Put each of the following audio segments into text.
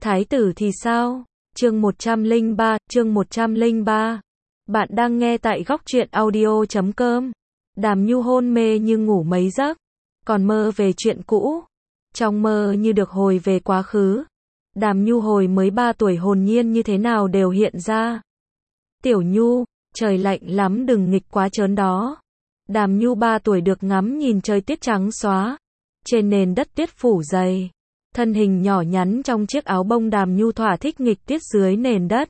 Thái tử thì sao? Chương 103. Bạn đang nghe tại góc truyện audio.com. Đàm Nhu hôn mê như ngủ mấy giấc, còn mơ về chuyện cũ. Trong mơ như được hồi về quá khứ. Đàm Nhu hồi mới 3 tuổi hồn nhiên như thế nào đều hiện ra. Tiểu Nhu, trời lạnh lắm đừng nghịch quá chớn đó. Đàm Nhu 3 tuổi được ngắm nhìn trời tuyết trắng xóa. Trên nền đất tuyết phủ dày. Thân hình nhỏ nhắn trong chiếc áo bông Đàm Nhu thỏa thích nghịch tuyết dưới nền đất.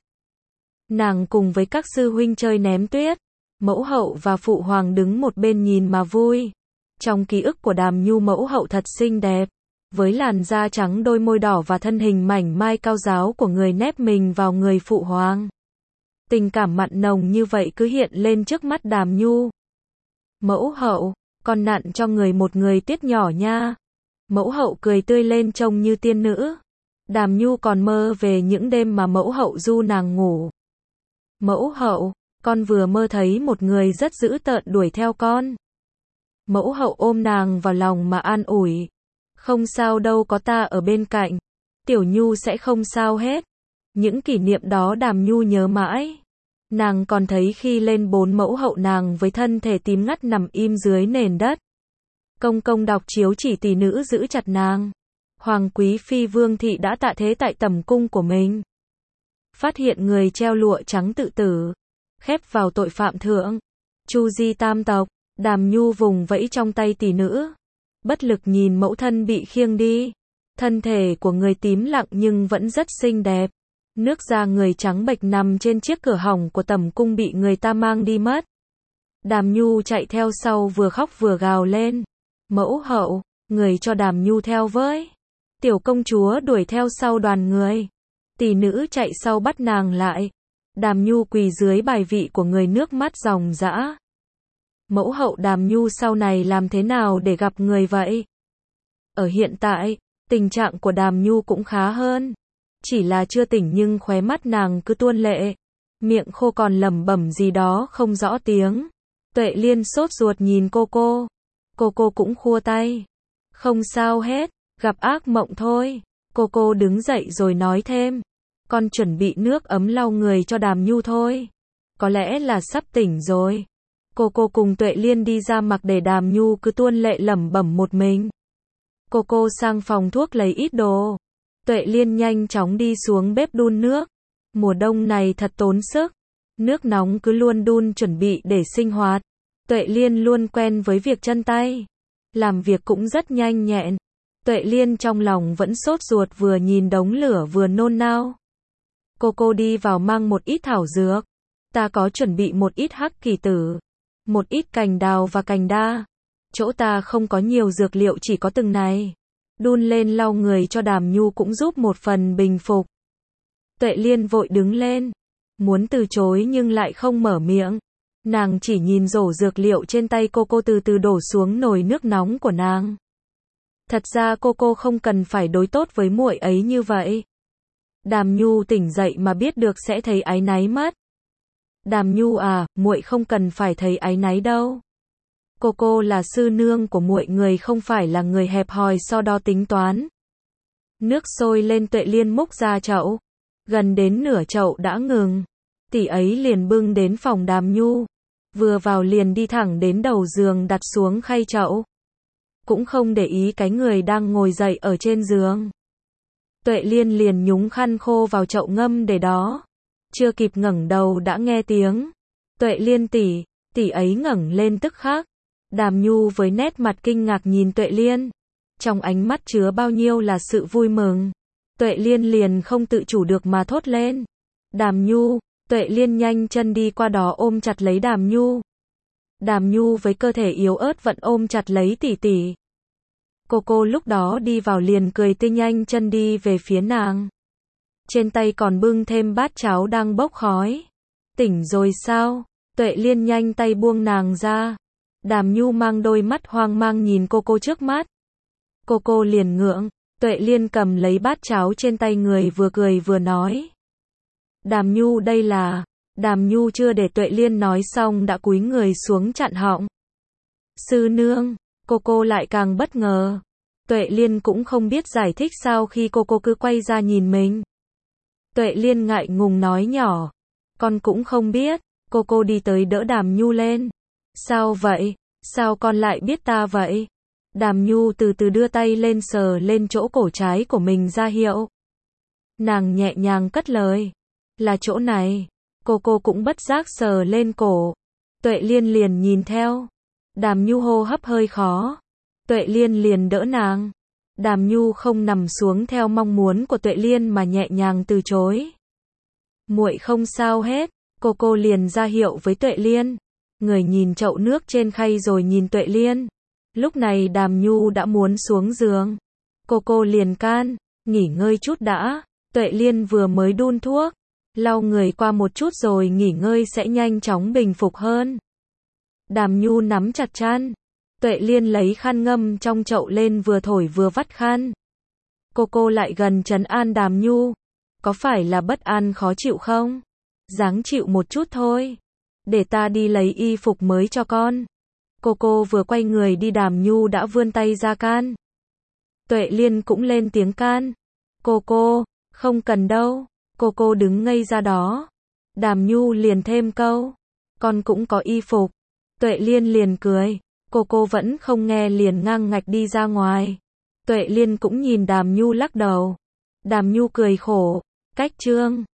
Nàng cùng với các sư huynh chơi ném tuyết. Mẫu hậu và phụ hoàng đứng một bên nhìn mà vui. Trong ký ức của Đàm Nhu mẫu hậu thật xinh đẹp. Với làn da trắng đôi môi đỏ và thân hình mảnh mai cao ráo của người nép mình vào người phụ hoàng. Tình cảm mặn nồng như vậy cứ hiện lên trước mắt Đàm Nhu. Mẫu hậu, con nặn cho người một người tuyết nhỏ nha. Mẫu hậu cười tươi lên trông như tiên nữ. Đàm Nhu còn mơ về những đêm mà mẫu hậu du nàng ngủ. Mẫu hậu, con vừa mơ thấy một người rất dữ tợn đuổi theo con. Mẫu hậu ôm nàng vào lòng mà an ủi. Không sao đâu, có ta ở bên cạnh. Tiểu Nhu sẽ không sao hết. Những kỷ niệm đó Đàm Nhu nhớ mãi. Nàng còn thấy khi lên 4 mẫu hậu nàng với thân thể tím ngắt nằm im dưới nền đất. Công công đọc chiếu chỉ tỷ nữ giữ chặt nàng. Hoàng quý phi Vương thị đã tạ thế tại tẩm cung của mình. Phát hiện người treo lụa trắng tự tử. Khép vào tội phạm thượng. Chu di tam tộc. Đàm Nhu vùng vẫy trong tay tỷ nữ. Bất lực nhìn mẫu thân bị khiêng đi. Thân thể của người tím lặng nhưng vẫn rất xinh đẹp. Nước da người trắng bệch nằm trên chiếc cửa hỏng của tẩm cung bị người ta mang đi mất. Đàm Nhu chạy theo sau vừa khóc vừa gào lên. Mẫu hậu, người cho Đàm Nhu theo với. Tiểu công chúa đuổi theo sau đoàn người. Tỷ nữ chạy sau bắt nàng lại. Đàm Nhu quỳ dưới bài vị của người nước mắt ròng rã. Mẫu hậu, Đàm Nhu sau này làm thế nào để gặp người vậy? Ở hiện tại, tình trạng của Đàm Nhu cũng khá hơn. Chỉ là chưa tỉnh nhưng khóe mắt nàng cứ tuôn lệ. Miệng khô còn lẩm bẩm gì đó không rõ tiếng. Tuệ Liên sốt ruột nhìn cô. Cô cũng khua tay. Không sao hết, gặp ác mộng thôi. Cô đứng dậy rồi nói thêm. Con chuẩn bị nước ấm lau người cho Đàm Nhu thôi. Có lẽ là sắp tỉnh rồi. Cô cùng Tuệ Liên đi ra mặc để Đàm Nhu cứ tuôn lệ lẩm bẩm một mình. Cô sang phòng thuốc lấy ít đồ. Tuệ Liên nhanh chóng đi xuống bếp đun nước. Mùa đông này thật tốn sức. Nước nóng cứ luôn đun chuẩn bị để sinh hoạt. Tuệ Liên luôn quen với việc chân tay. Làm việc cũng rất nhanh nhẹn. Tuệ Liên trong lòng vẫn sốt ruột vừa nhìn đống lửa vừa nôn nao. Cô đi vào mang một ít thảo dược. Ta có chuẩn bị một ít hắc kỳ tử. Một ít cành đào và cành đa. Chỗ ta không có nhiều dược liệu, chỉ có từng này. Đun lên lau người cho Đàm Nhu cũng giúp một phần bình phục. Tuệ Liên vội đứng lên. Muốn từ chối nhưng lại không mở miệng. Nàng chỉ nhìn rổ dược liệu trên tay cô từ từ đổ xuống nồi nước nóng của nàng. Thật ra cô không cần phải đối tốt với muội ấy như vậy. Đàm Nhu tỉnh dậy mà biết được sẽ thấy áy náy mất. Đàm Nhu à, muội không cần phải thấy áy náy đâu. Cô là sư nương của muội, người không phải là người hẹp hòi so đo tính toán. Nước sôi lên, Tuệ Liên múc ra chậu. Gần đến nửa chậu đã ngừng. Tỷ ấy liền bưng đến phòng Đàm Nhu. Vừa vào liền đi thẳng đến đầu giường đặt xuống khay chậu. Cũng không để ý cái người đang ngồi dậy ở trên giường. Tuệ Liên liền nhúng khăn khô vào chậu ngâm để đó. Chưa kịp ngẩng đầu đã nghe tiếng. Tuệ Liên tỷ ấy ngẩng lên tức khắc. Đàm Nhu với nét mặt kinh ngạc nhìn Tuệ Liên. Trong ánh mắt chứa bao nhiêu là sự vui mừng. Tuệ Liên liền không tự chủ được mà thốt lên. Đàm Nhu. Tuệ Liên nhanh chân đi qua đó ôm chặt lấy Đàm Nhu. Đàm Nhu với cơ thể yếu ớt vẫn ôm chặt lấy tỷ. Cô lúc đó đi vào liền cười tươi nhanh chân đi về phía nàng. Trên tay còn bưng thêm bát cháo đang bốc khói. Tỉnh rồi sao? Tuệ Liên nhanh tay buông nàng ra. Đàm Nhu mang đôi mắt hoang mang nhìn cô trước mắt. Cô liền ngượng. Tuệ Liên cầm lấy bát cháo trên tay người vừa cười vừa nói. Đàm Nhu đây là... Đàm Nhu chưa để Tuệ Liên nói xong đã cúi người xuống chặn họng. Sư nương, cô lại càng bất ngờ. Tuệ Liên cũng không biết giải thích sao khi cô cứ quay ra nhìn mình. Tuệ Liên ngại ngùng nói nhỏ. Con cũng không biết. Cô đi tới đỡ Đàm Nhu lên. Sao vậy? Sao con lại biết ta vậy? Đàm Nhu từ từ đưa tay lên sờ lên chỗ cổ trái của mình ra hiệu. Nàng nhẹ nhàng cất lời. Là chỗ này. Cô cũng bất giác sờ lên cổ. Tuệ Liên liền nhìn theo. Đàm Nhu hô hấp hơi khó. Tuệ Liên liền đỡ nàng. Đàm Nhu không nằm xuống theo mong muốn của Tuệ Liên mà nhẹ nhàng từ chối. Muội không sao hết. Cô liền ra hiệu với Tuệ Liên. Người nhìn chậu nước trên khay rồi nhìn Tuệ Liên. Lúc này Đàm Nhu đã muốn xuống giường. Cô liền can. Nghỉ ngơi chút đã. Tuệ Liên vừa mới đun thuốc. Lau người qua một chút rồi nghỉ ngơi sẽ nhanh chóng bình phục hơn. Đàm Nhu nắm chặt chăn. Tuệ Liên lấy khăn ngâm trong chậu lên vừa thổi vừa vắt khăn. Cô lại gần trấn an Đàm Nhu. Có phải là bất an khó chịu không? Ráng chịu một chút thôi. Để ta đi lấy y phục mới cho con. Cô vừa quay người đi Đàm Nhu đã vươn tay ra can. Tuệ Liên cũng lên tiếng can. Cô, không cần đâu. Cô đứng ngây ra đó. Đàm Nhu liền thêm câu. Con cũng có y phục. Tuệ Liên liền cười. Cô vẫn không nghe liền ngang ngạch đi ra ngoài. Tuệ Liên cũng nhìn Đàm Nhu lắc đầu. Đàm Nhu cười khổ. Cách chương